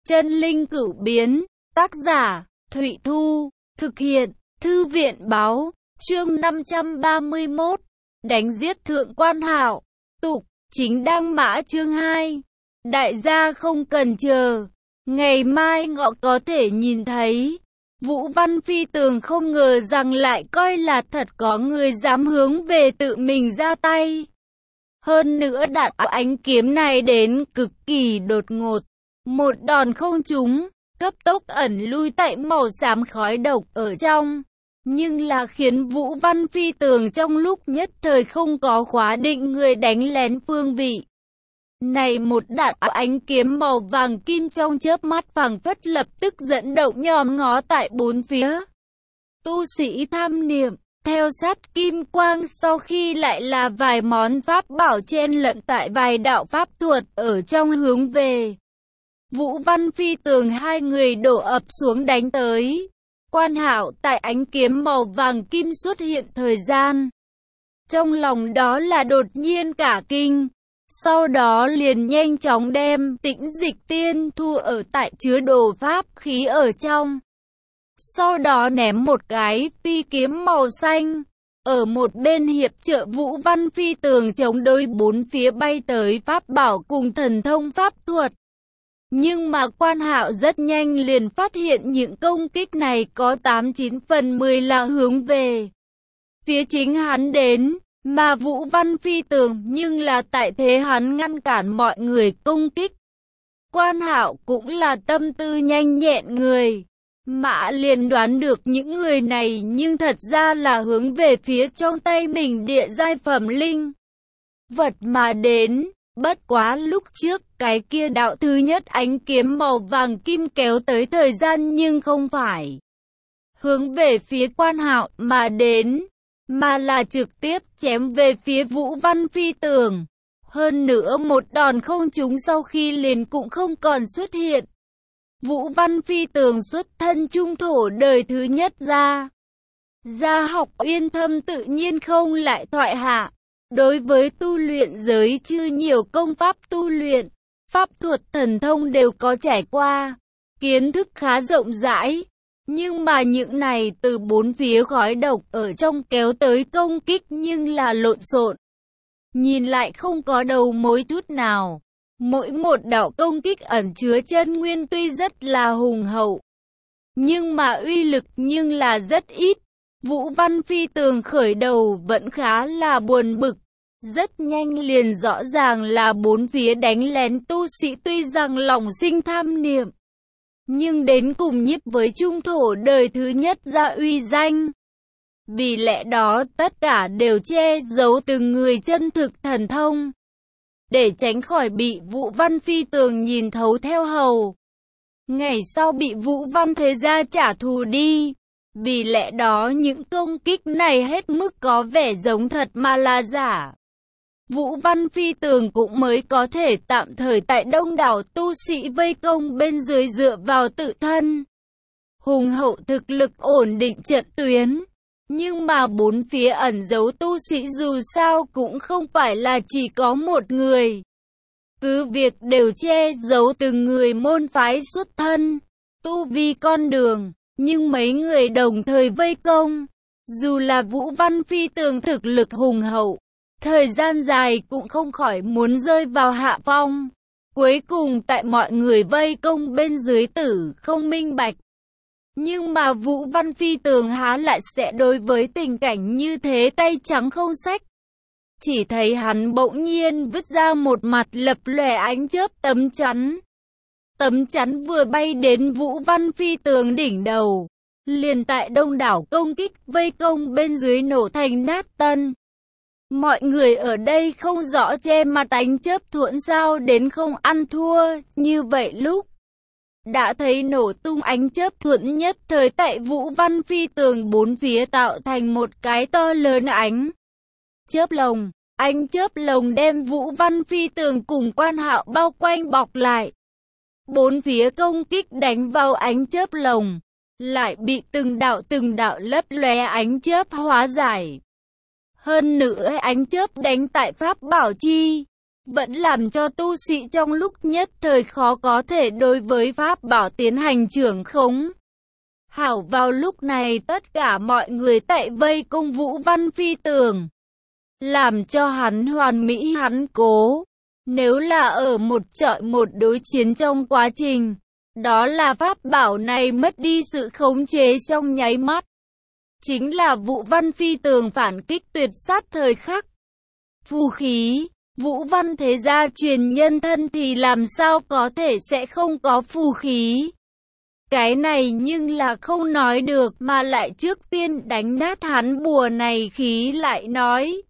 Chân linh cửu biến, tác giả, Thụy Thu, thực hiện, Thư viện báo, chương 531, đánh giết Thượng Quan Hạo, tục, chính đăng mã chương 2. Đại gia không cần chờ, ngày mai ngọ có thể nhìn thấy. Vũ Văn Phi Tường không ngờ rằng lại coi là thật có người dám hướng về tự mình ra tay. Hơn nữa đạn ánh kiếm này đến cực kỳ đột ngột. Một đòn không trúng, cấp tốc ẩn lui tại màu xám khói độc ở trong. Nhưng là khiến Vũ Văn Phi Tường trong lúc nhất thời không có khóa định người đánh lén phương vị. Này một đạn ánh kiếm màu vàng kim trong chớp mắt phảng phất lập tức dẫn động nhòm ngó tại bốn phía. Tu sĩ tham niệm, theo sát kim quang sau khi lại là vài món pháp bảo chen lẫn tại vài đạo pháp thuật ở trong hướng về. Vũ Văn Phi Tường hai người đổ ập xuống đánh tới. Quan Hạo tại ánh kiếm màu vàng kim xuất hiện thời gian. Trong lòng đó là đột nhiên cả kinh. Sau đó liền nhanh chóng đem Tĩnh Dịch Tiên thu ở tại chứa đồ pháp khí ở trong. Sau đó ném một cái phi kiếm màu xanh. Ở một bên hiệp trợ Vũ Văn Phi Tường chống đối bốn phía bay tới pháp bảo cùng thần thông pháp thuật. Nhưng mà Quan Hạo rất nhanh liền phát hiện những công kích này có 8-9 phần 10 là hướng về phía chính hắn đến, mà Vũ Văn Phi Tường nhưng là tại thế hắn ngăn cản mọi người công kích. Quan Hạo cũng là tâm tư nhanh nhẹn người, mã liền đoán được những người này nhưng thật ra là hướng về phía trong tay mình địa giai phẩm linh vật mà đến. Bất quá lúc trước cái kia đạo thứ nhất ánh kiếm màu vàng kim kéo tới thời gian nhưng không phải hướng về phía Quan Hạo mà đến, mà là trực tiếp chém về phía Vũ Văn Phi Tường. Hơn nữa một đòn không trúng sau khi liền cũng không còn xuất hiện. Vũ Văn Phi Tường xuất thân trung thổ đời thứ nhất ra. Gia học uyên thâm tự nhiên không lại thoại hạ. Đối với tu luyện giới chưa nhiều công pháp tu luyện, pháp thuật thần thông đều có trải qua, kiến thức khá rộng rãi. Nhưng mà những này từ bốn phía khói độc ở trong kéo tới công kích nhưng là lộn xộn. Nhìn lại không có đầu mối chút nào. Mỗi một đạo công kích ẩn chứa chân nguyên tuy rất là hùng hậu, nhưng mà uy lực nhưng là rất ít. Vũ Văn Phi Tường khởi đầu vẫn khá là buồn bực. Rất nhanh liền rõ ràng là bốn phía đánh lén tu sĩ tuy rằng lòng sinh tham niệm, nhưng đến cùng nhiếp với trung thổ đời thứ nhất ra uy danh. Vì lẽ đó tất cả đều che giấu từng người chân thực thần thông, để tránh khỏi bị Vũ Văn Phi Tường nhìn thấu theo hầu. Ngày sau bị Vũ Văn Thế Gia trả thù đi. Vì lẽ đó những công kích này hết mức có vẻ giống thật mà là giả. Vũ Văn Phi Tường cũng mới có thể tạm thời tại đông đảo tu sĩ vây công bên dưới dựa vào tự thân hùng hậu thực lực ổn định trận tuyến. Nhưng mà bốn phía ẩn giấu tu sĩ dù sao cũng không phải là chỉ có một người. Cứ việc đều che giấu từng người môn phái xuất thân, tu vi con đường, nhưng mấy người đồng thời vây công. Dù là Vũ Văn Phi Tường thực lực hùng hậu, thời gian dài cũng không khỏi muốn rơi vào hạ phong. Cuối cùng tại mọi người vây công bên dưới tử không minh bạch. Nhưng mà Vũ Văn Phi Tường há lại sẽ đối với tình cảnh như thế tay trắng không xách. Chỉ thấy hắn bỗng nhiên vứt ra một mặt lập lòe ánh chớp tấm chắn. Tấm chắn vừa bay đến Vũ Văn Phi Tường đỉnh đầu, liền tại đông đảo công kích vây công bên dưới nổ thành nát tân. Mọi người ở đây không rõ che mặt ánh chớp thuẫn sao đến không ăn thua, như vậy lúc đã thấy nổ tung ánh chớp thuẫn nhất thời tại Vũ Văn Phi Tường bốn phía tạo thành một cái to lớn ánh chớp lồng. Ánh chớp lồng đem Vũ Văn Phi Tường cùng Quan Hạo bao quanh bọc lại. Bốn phía công kích đánh vào ánh chớp lồng, lại bị từng đạo lấp lóe ánh chớp hóa giải. Hơn nữa ánh chớp đánh tại pháp bảo chi vẫn làm cho tu sĩ trong lúc nhất thời khó có thể đối với pháp bảo tiến hành trưởng khống. Hảo vào lúc này tất cả mọi người tại vây công Vũ Văn Phi Tường, làm cho hắn hoàn mỹ hắn cố. Nếu là ở một chọi một đối chiến trong quá trình, đó là pháp bảo này mất đi sự khống chế trong nháy mắt. Chính là Vũ Văn Phi Tường phản kích tuyệt sát thời khắc. Phù khí, Vũ Văn thế gia truyền nhân thân thì làm sao có thể sẽ không có phù khí. Cái này nhưng là không nói được mà lại trước tiên đánh nát hắn bùa này khí lại nói.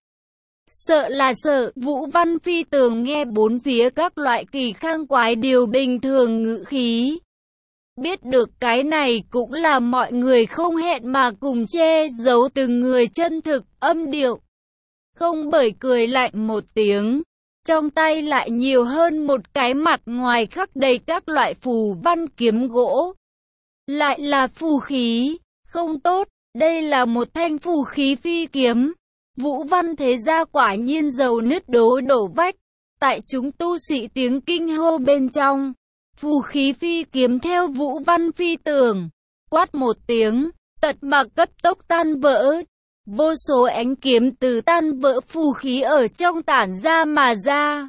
Sợ là sợ, Vũ Văn Phi Tường nghe bốn phía các loại kỳ khang quái điều bình thường ngữ khí. Biết được cái này cũng là mọi người không hẹn mà cùng che giấu từng người chân thực, âm điệu. Không bởi cười lạnh một tiếng, trong tay lại nhiều hơn một cái mặt ngoài khắc đầy các loại phù văn kiếm gỗ. Lại là phù khí, không tốt, đây là một thanh phù khí phi kiếm. Vũ Văn thế gia quả nhiên dầu nứt đổ vách, tại chúng tu sĩ tiếng kinh hô bên trong. Phù khí phi kiếm theo Vũ Văn Phi Tường, quát một tiếng, tật mà cấp tốc tan vỡ. Vô số ánh kiếm từ tan vỡ phù khí ở trong tản ra mà ra.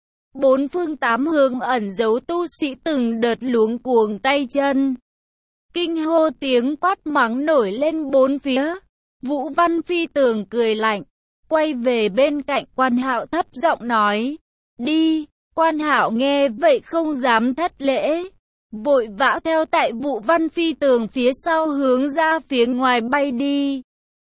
Bốn phương tám hướng ẩn giấu tu sĩ từng đợt luống cuồng tay chân. Kinh hô tiếng quát mắng nổi lên bốn phía. Vũ Văn Phi Tường cười lạnh, quay về bên cạnh Quan Hạo thấp giọng nói, đi. Quan Hạo nghe vậy không dám thất lễ, vội vã theo tại Vũ Văn Phi Tường phía sau hướng ra phía ngoài bay đi.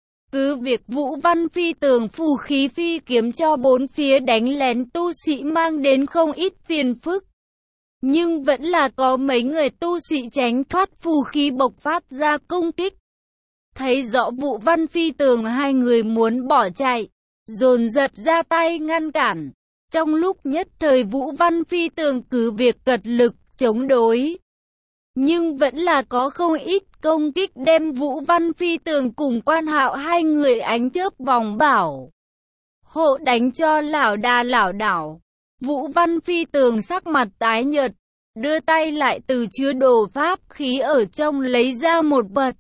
Cứ việc Vũ Văn Phi Tường phù khí phi kiếm cho bốn phía đánh lén tu sĩ mang đến không ít phiền phức, nhưng vẫn là có mấy người tu sĩ tránh thoát phù khí bộc phát ra công kích. Thấy rõ Vũ Văn Phi Tường hai người muốn bỏ chạy, dồn dập ra tay ngăn cản. Trong lúc nhất thời Vũ Văn Phi Tường cứ việc cật lực chống đối, nhưng vẫn là có không ít công kích đem Vũ Văn Phi Tường cùng Quan Hạo hai người ánh chớp vòng bảo hộ đánh cho lảo đảo. Vũ Văn Phi Tường sắc mặt tái nhợt, đưa tay lại từ chứa đồ pháp khí ở trong lấy ra một vật.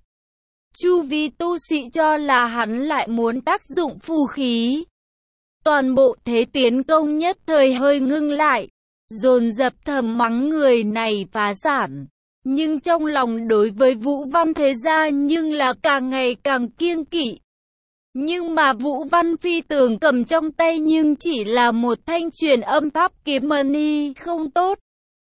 Chu vi tu sĩ cho là hắn lại muốn tác dụng phù khí. Toàn bộ thế tiến công nhất thời hơi ngưng lại, dồn dập thầm mắng người này phá sản. Nhưng trong lòng đối với Vũ Văn thế gia nhưng là càng ngày càng kiêng kỵ. Nhưng mà Vũ Văn Phi Tường cầm trong tay nhưng chỉ là một thanh truyền âm pháp kiếm mani không tốt.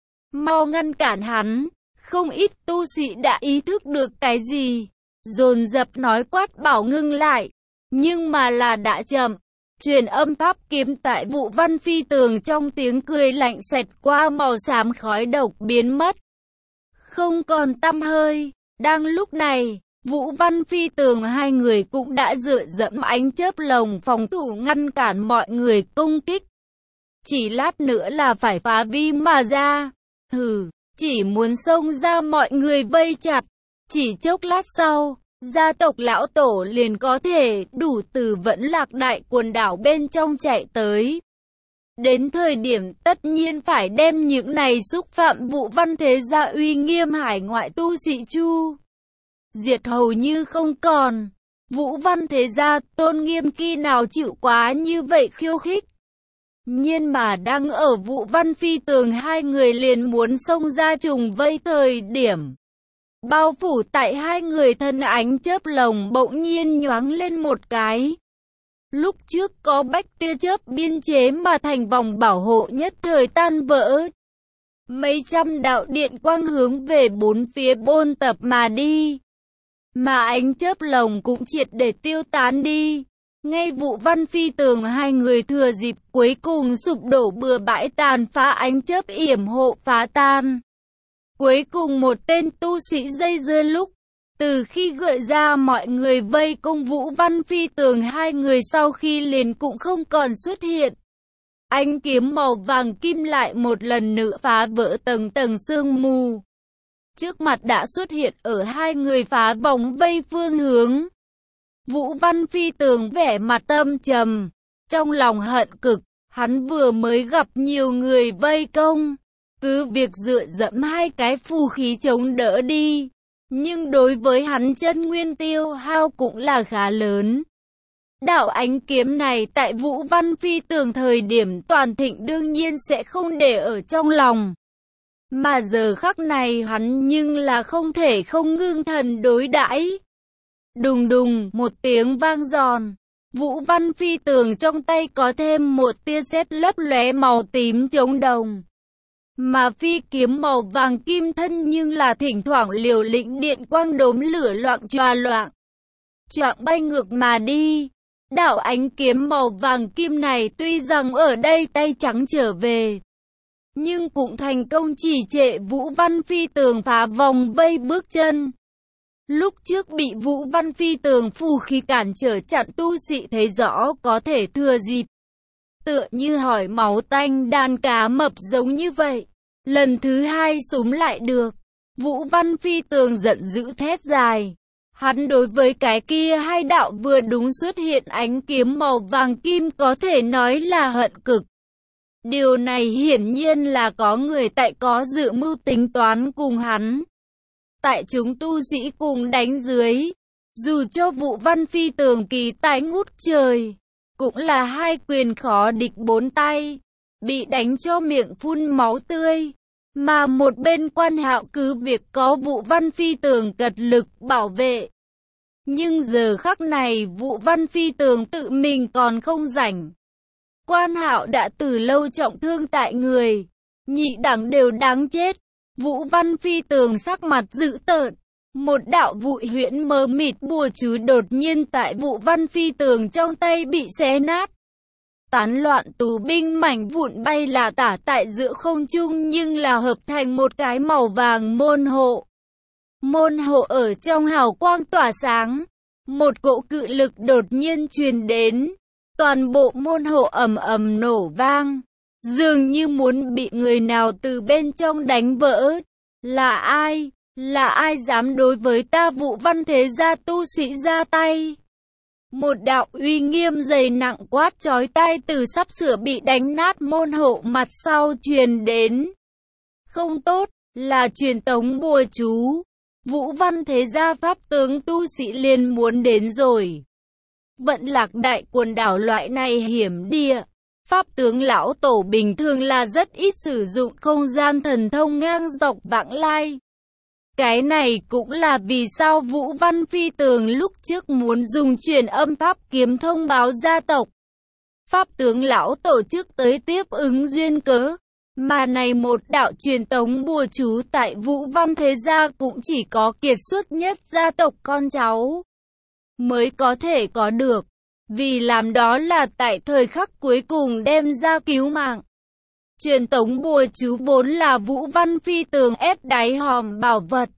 Mau ngăn cản hắn, không ít tu sĩ đã ý thức được cái gì, dồn dập nói quát bảo ngưng lại, nhưng mà là đã chậm. Truyền âm pháp kiếm tại Vũ Văn Phi Tường trong tiếng cười lạnh xẹt qua màu xám khói độc biến mất, không còn tăm hơi. Đang lúc này, Vũ Văn Phi Tường hai người cũng đã dựa dẫm ánh chớp lồng phòng thủ ngăn cản mọi người công kích. Chỉ lát nữa là phải phá vi mà ra. Hừ, chỉ muốn xông ra mọi người vây chặt. Chỉ chốc lát sau, gia tộc lão tổ liền có thể đủ từ Vẫn Lạc đại quần đảo bên trong chạy tới. Đến thời điểm tất nhiên phải đem những này xúc phạm Vũ Văn thế gia uy nghiêm hải ngoại tu sĩ chu diệt hầu như không còn. Vũ Văn thế gia tôn nghiêm khi nào chịu quá như vậy khiêu khích. Nhiên mà đang ở Vũ Văn Phi Tường hai người liền muốn xông ra trùng vây thời điểm. Bao phủ tại hai người thân ánh chớp lồng bỗng nhiên nhoáng lên một cái. Lúc trước có bách tia chớp biên chế mà thành vòng bảo hộ nhất thời tan vỡ. Mấy trăm đạo điện quang hướng về bốn phía bôn tập mà đi. Mà ánh chớp lồng cũng triệt để tiêu tán đi. Ngay Vũ Văn Phi Tường hai người thừa dịp cuối cùng sụp đổ bừa bãi tàn phá ánh chớp yểm hộ phá tan. Cuối cùng một tên tu sĩ dây dưa lúc. Từ khi gợi ra mọi người vây công Vũ Văn Phi Tường hai người sau khi liền cũng không còn xuất hiện. Ánh kiếm màu vàng kim lại một lần nữa phá vỡ tầng tầng sương mù. Trước mặt đã xuất hiện ở hai người phá vòng vây phương hướng. Vũ Văn Phi Tường vẻ mặt âm trầm, trong lòng hận cực, Hắn vừa mới gặp nhiều người vây công, cứ việc dựa dẫm hai cái phù khí chống đỡ đi, nhưng đối với hắn chân nguyên tiêu hao cũng là khá lớn. Đạo ánh kiếm này tại Vũ Văn Phi Tường thời điểm toàn thịnh đương nhiên sẽ không để ở trong lòng. Mà giờ khắc này hắn nhưng là không thể không ngưng thần đối đãi. Đùng đùng, một tiếng vang giòn. Vũ Văn Phi Tường trong tay có thêm một tia sét lấp lóe màu tím chống đồng. Mà phi kiếm màu vàng kim thân nhưng là thỉnh thoảng liều lĩnh điện quang đốm lửa loạng choạng bay ngược mà đi. Đạo ánh kiếm màu vàng kim này tuy rằng ở đây tay trắng trở về, nhưng cũng thành công chỉ trệ Vũ Văn Phi Tường phá vòng vây bước chân. Lúc trước bị Vũ Văn Phi Tường phù khí cản trở chặn, tu sĩ thấy rõ có thể thừa dịp. Tựa như hỏi máu tanh đàn cá mập giống như vậy. Lần thứ hai súm lại được. Vũ Văn Phi Tường giận dữ thét dài. Hắn đối với cái kia hai đạo vừa đúng xuất hiện ánh kiếm màu vàng kim có thể nói là hận cực. Điều này hiển nhiên là có người tại có dự mưu tính toán cùng hắn. Tại chúng tu sĩ cùng đánh dưới, dù cho Vũ Văn Phi Tường kỳ tài ngút trời, cũng là hai quyền khó địch bốn tay, bị đánh cho miệng phun máu tươi. Mà một bên Quan Hạo cứ việc có Vũ Văn Phi Tường cật lực bảo vệ. Nhưng giờ khắc này Vũ Văn Phi Tường tự mình còn không rảnh. Quan Hạo đã từ lâu trọng thương tại người, nhị đẳng đều đáng chết. Vũ Văn Phi Tường sắc mặt dữ tợn. Một đạo vụi huyễn mờ mịt bùa chú đột nhiên tại Vũ Văn Phi Tường trong tay bị xé nát. Tán loạn tù binh mảnh vụn bay là tả tại giữa không trung nhưng là hợp thành một cái màu vàng môn hộ. Môn hộ ở trong hào quang tỏa sáng. Một cỗ cự lực đột nhiên truyền đến. Toàn bộ môn hộ ầm ầm nổ vang. Dường như muốn bị người nào từ bên trong đánh vỡ. Là ai? Là ai dám đối với ta Vũ Văn thế gia tu sĩ ra tay? Một đạo uy nghiêm dày nặng quát chói tai từ sắp sửa bị đánh nát môn hộ mặt sau truyền đến. Không tốt, là truyền tống bùa chú. Vũ Văn thế gia pháp tướng tu sĩ liền muốn đến rồi. Vận Lạc đại quần đảo loại này hiểm địa. Pháp tướng lão tổ bình thường là rất ít sử dụng không gian thần thông ngang dọc vãng lai. Cái này cũng là vì sao Vũ Văn Phi Tường lúc trước muốn dùng truyền âm pháp kiếm thông báo gia tộc. Pháp tướng lão tổ chức tới tiếp ứng duyên cớ. Mà này một đạo truyền tống bùa chú tại Vũ Văn thế gia cũng chỉ có kiệt xuất nhất gia tộc con cháu mới có thể có được. Vì làm đó là tại thời khắc cuối cùng đem ra cứu mạng. Truyền tống bùa chú vốn là Vũ Văn Phi Tường ép đáy hòm bảo vật.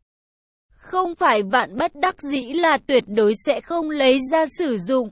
Không phải vạn bất đắc dĩ là tuyệt đối sẽ không lấy ra sử dụng.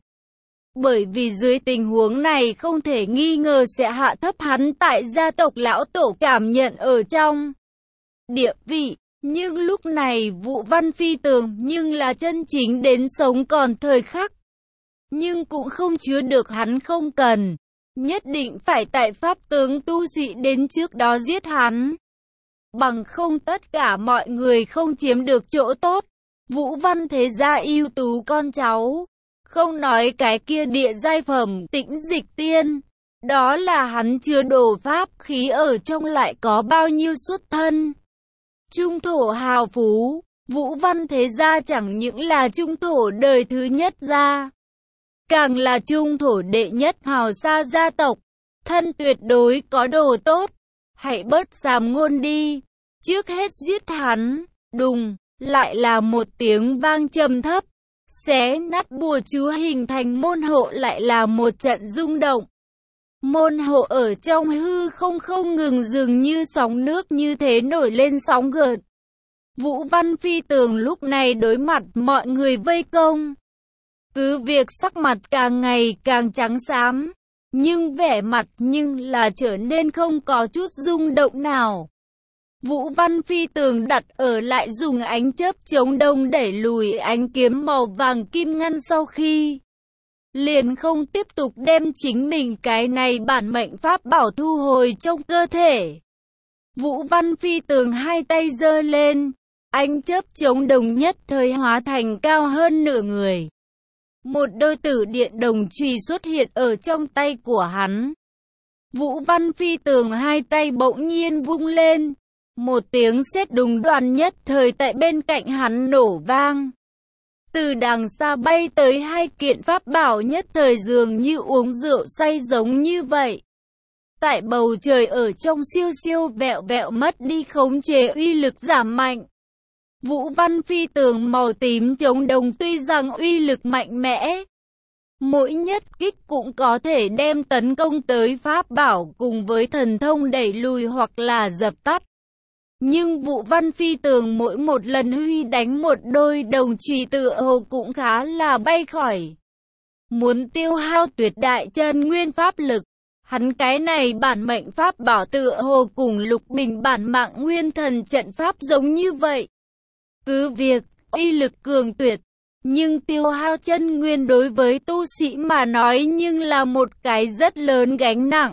Bởi vì dưới tình huống này không thể nghi ngờ sẽ hạ thấp hắn tại gia tộc lão tổ cảm nhận ở trong địa vị. Nhưng lúc này Vũ Văn Phi Tường nhưng là chân chính đến sống còn thời khắc. Nhưng cũng không chứa được hắn không cần. Nhất định phải tại pháp tướng tu sĩ đến trước đó giết hắn. Bằng không tất cả mọi người không chiếm được chỗ tốt. Vũ Văn thế gia ưu tú con cháu. Không nói cái kia địa giai phẩm Tĩnh Dịch Tiên. Đó là hắn chưa đổ pháp khí ở trong lại có bao nhiêu xuất thân. Trung thổ hào phú. Vũ Văn thế gia chẳng những là trung thổ đời thứ nhất gia. Càng là trung thổ đệ nhất hào xa gia tộc. Thân tuyệt đối có đồ tốt. Hãy bớt giảm ngôn đi. Trước hết giết hắn. Đùng. Lại là một tiếng vang trầm thấp. Xé nát bùa chú hình thành môn hộ lại là một trận rung động. Môn hộ ở trong hư không ngừng dường như sóng nước như thế nổi lên sóng gợn. Vũ Văn Phi Tường lúc này đối mặt mọi người vây công. Cứ việc sắc mặt càng ngày càng trắng xám, nhưng vẻ mặt nhưng là trở nên không có chút rung động nào. Vũ Văn Phi Tường đặt ở lại dùng ánh chớp chống đông đẩy lùi ánh kiếm màu vàng kim ngăn sau khi liền không tiếp tục đem chính mình cái này bản mệnh pháp bảo thu hồi trong cơ thể. Vũ Văn Phi Tường hai tay giơ lên, ánh chớp chống đồng nhất thời hóa thành cao hơn nửa người. Một đôi tử điện đồng chùy xuất hiện ở trong tay của hắn. Vũ Văn Phi Tường hai tay bỗng nhiên vung lên, một tiếng sét đùng đoan nhất thời tại bên cạnh hắn nổ vang. Từ đằng xa bay tới hai kiện pháp bảo nhất thời dường như uống rượu say giống như vậy. Tại bầu trời ở trong siêu siêu vẹo vẹo mất đi khống chế uy lực giảm mạnh. Vũ Văn Phi Tường màu tím chống đồng tuy rằng uy lực mạnh mẽ, mỗi nhất kích cũng có thể đem tấn công tới pháp bảo cùng với thần thông đẩy lùi hoặc là dập tắt. Nhưng Vũ Văn Phi Tường mỗi một lần huy đánh một đôi đồng chùy tựa hồ cũng khá là bay khỏi. Muốn tiêu hao tuyệt đại chân nguyên pháp lực, hắn cái này bản mệnh pháp bảo tựa hồ cùng Lục Bình bản mạng nguyên thần trận pháp giống như vậy. Cứ việc uy lực cường tuyệt, nhưng tiêu hao chân nguyên đối với tu sĩ mà nói nhưng là một cái rất lớn gánh nặng.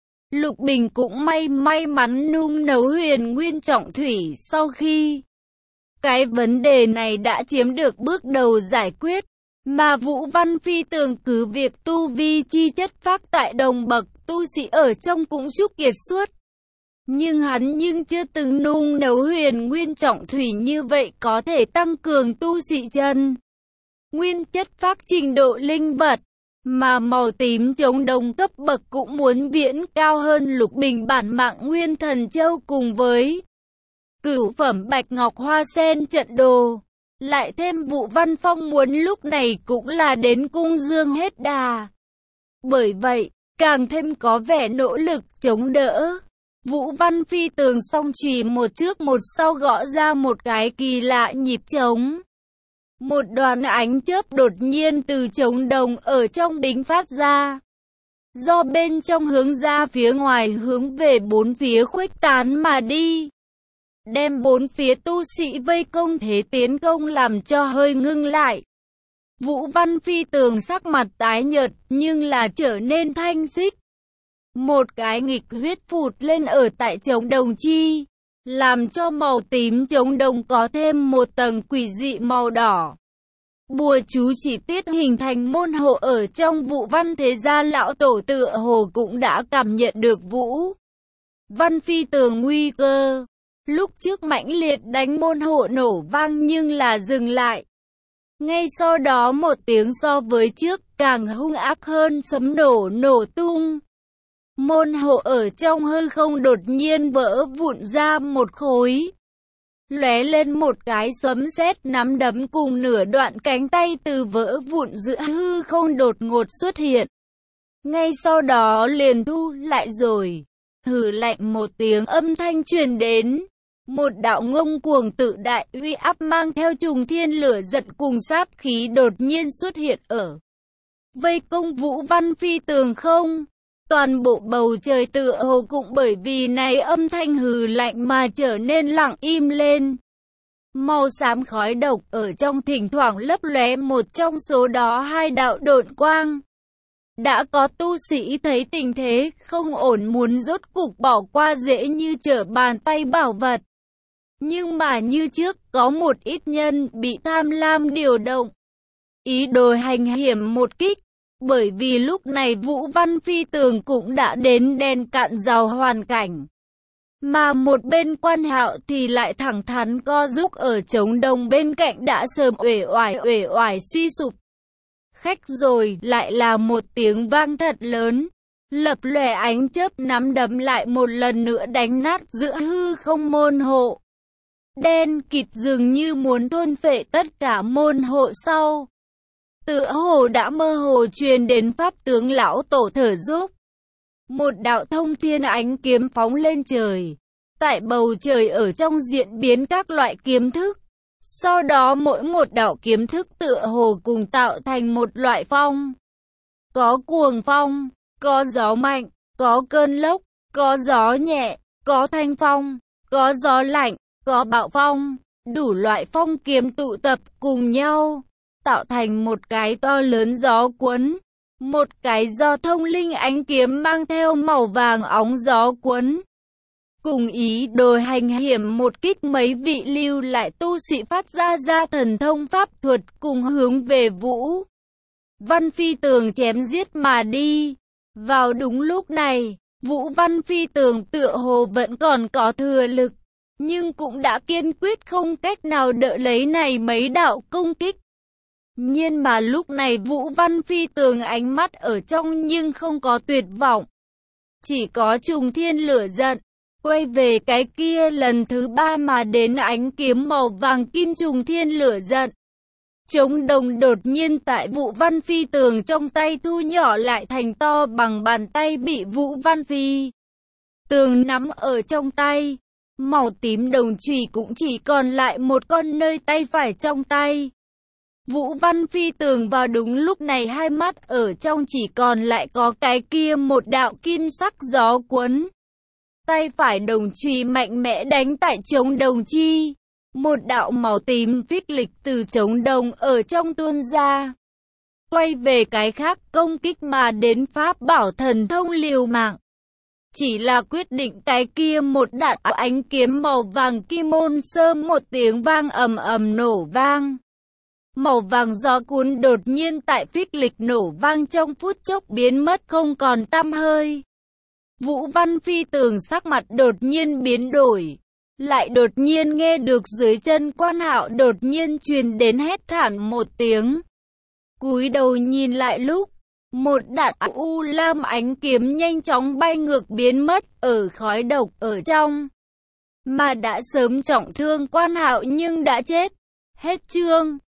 Lục Bình cũng may mắn nung nấu huyền nguyên trọng thủy sau khi cái vấn đề này đã chiếm được bước đầu giải quyết, mà Vũ Văn Phi Tường cứ việc tu vi chi chất phác tại đồng bậc tu sĩ ở trong cũng giúp kiệt xuất. Nhưng hắn chưa từng nung nấu huyền nguyên trọng thủy như vậy có thể tăng cường tu sĩ chân nguyên chất phác trình độ linh vật. Mà màu tím chống đồng cấp bậc cũng muốn viễn cao hơn Lục Bình bản mạng nguyên thần châu cùng với cửu phẩm bạch ngọc hoa sen trận đồ. Lại thêm Vũ Văn Phong muốn lúc này cũng là đến cung dương hết đà. Bởi vậy, càng thêm có vẻ nỗ lực chống đỡ. Vũ Văn Phi Tường song chùy một trước một sau gõ ra một cái kỳ lạ nhịp trống. Một đoàn ánh chớp đột nhiên từ trống đồng ở trong bính phát ra. Do bên trong hướng ra phía ngoài hướng về bốn phía khuếch tán mà đi. Đem bốn phía tu sĩ vây công thế tiến công làm cho hơi ngưng lại. Vũ Văn Phi Tường sắc mặt tái nhợt nhưng là trở nên thanh xích. Một cái nghịch huyết phụt lên ở tại trống đồng chi, làm cho màu tím trống đồng có thêm một tầng quỷ dị màu đỏ. Bùa chú chỉ tiết hình thành môn hộ ở trong Vũ Văn thế gia lão tổ tựa hồ cũng đã cảm nhận được Vũ Văn Phi Tường nguy cơ. Lúc trước mãnh liệt đánh môn hộ nổ vang nhưng là dừng lại. Ngay sau đó một tiếng so với trước càng hung ác hơn sấm nổ tung. Môn hộ ở trong hư không đột nhiên vỡ vụn ra một khối. Lóe lên một cái sấm sét nắm đấm cùng nửa đoạn cánh tay từ vỡ vụn giữa hư không đột ngột xuất hiện. Ngay sau đó liền thu lại rồi. Hừ lạnh một tiếng âm thanh truyền đến. Một đạo ngông cuồng tự đại uy áp mang theo trùng thiên lửa giận cùng sát khí đột nhiên xuất hiện ở vây công Vũ Văn Phi Tường không. Toàn bộ bầu trời tựa hồ cũng bởi vì này âm thanh hừ lạnh mà trở nên lặng im lên. Màu xám khói độc ở trong thỉnh thoảng lấp lóe một trong số đó hai đạo độn quang. Đã có tu sĩ thấy tình thế không ổn muốn rốt cục bỏ qua dễ như trở bàn tay bảo vật. Nhưng mà như trước có một ít nhân bị tham lam điều động. Ý đồ hành hiểm một kích. Bởi vì lúc này Vũ Văn Phi Tường cũng đã đến đen cạn dầu hoàn cảnh. Mà một bên Quan Hạo thì lại thẳng thắn co giúp ở trống đồng bên cạnh đã sớm uể oải suy sụp. Khách rồi lại là một tiếng vang thật lớn. Lập lòe ánh chớp nắm đấm lại một lần nữa đánh nát giữa hư không môn hộ. Đen kịt dường như muốn thôn phệ tất cả môn hộ sau. Tựa hồ đã mơ hồ truyền đến pháp tướng lão tổ thở dốc. Một đạo thông thiên ánh kiếm phóng lên trời. Tại bầu trời ở trong diễn biến các loại kiếm thức. Sau đó mỗi một đạo kiếm thức tựa hồ cùng tạo thành một loại phong. Có cuồng phong, có gió mạnh, có cơn lốc, có gió nhẹ, có thanh phong, có gió lạnh, có bạo phong. Đủ loại phong kiếm tụ tập cùng nhau, tạo thành một cái to lớn gió cuốn. Một cái do thông linh ánh kiếm mang theo màu vàng óng gió cuốn. Cùng ý đồ hành hiểm một kích mấy vị lưu lại tu sĩ phát ra thần thông pháp thuật cùng hướng về Vũ Văn Phi Tường chém giết mà đi. Vào đúng lúc này, Vũ Văn Phi Tường tựa hồ vẫn còn có thừa lực, nhưng cũng đã kiên quyết không cách nào đỡ lấy này mấy đạo công kích. Nhưng mà lúc này Vũ Văn Phi Tường ánh mắt ở trong nhưng không có tuyệt vọng, chỉ có trùng thiên lửa giận. Quay về cái kia lần thứ 3 mà đến ánh kiếm màu vàng kim trùng thiên lửa giận. Trống đồng đột nhiên tại Vũ Văn Phi Tường trong tay thu nhỏ lại thành to bằng bàn tay bị Vũ Văn Phi Tường nắm ở trong tay. Màu tím đồng chùy cũng chỉ còn lại một con nơi tay phải trong tay. Vũ Văn Phi Tường vào đúng lúc này hai mắt ở trong chỉ còn lại có cái kia một đạo kim sắc gió cuốn. Tay phải đồng chùy mạnh mẽ đánh tại trống đồng chi. Một đạo màu tím phích lịch từ trống đồng ở trong tuôn ra. Quay về cái khác công kích mà đến pháp bảo thần thông liều mạng. Chỉ là quyết định cái kia một đạn ánh kiếm màu vàng kim môn sơm một tiếng vang ầm ầm nổ vang. Màu vàng gió cuốn đột nhiên tại phích lịch nổ vang trong phút chốc biến mất không còn tăm hơi. Vũ Văn Phi Tường sắc mặt đột nhiên biến đổi. Lại đột nhiên nghe được dưới chân Quan Hạo đột nhiên truyền đến hét thảm một tiếng. Cúi đầu nhìn lại lúc, một đạn u lam ánh kiếm nhanh chóng bay ngược biến mất ở khói độc ở trong. Mà đã sớm trọng thương Quan Hạo nhưng đã chết. Hết chương.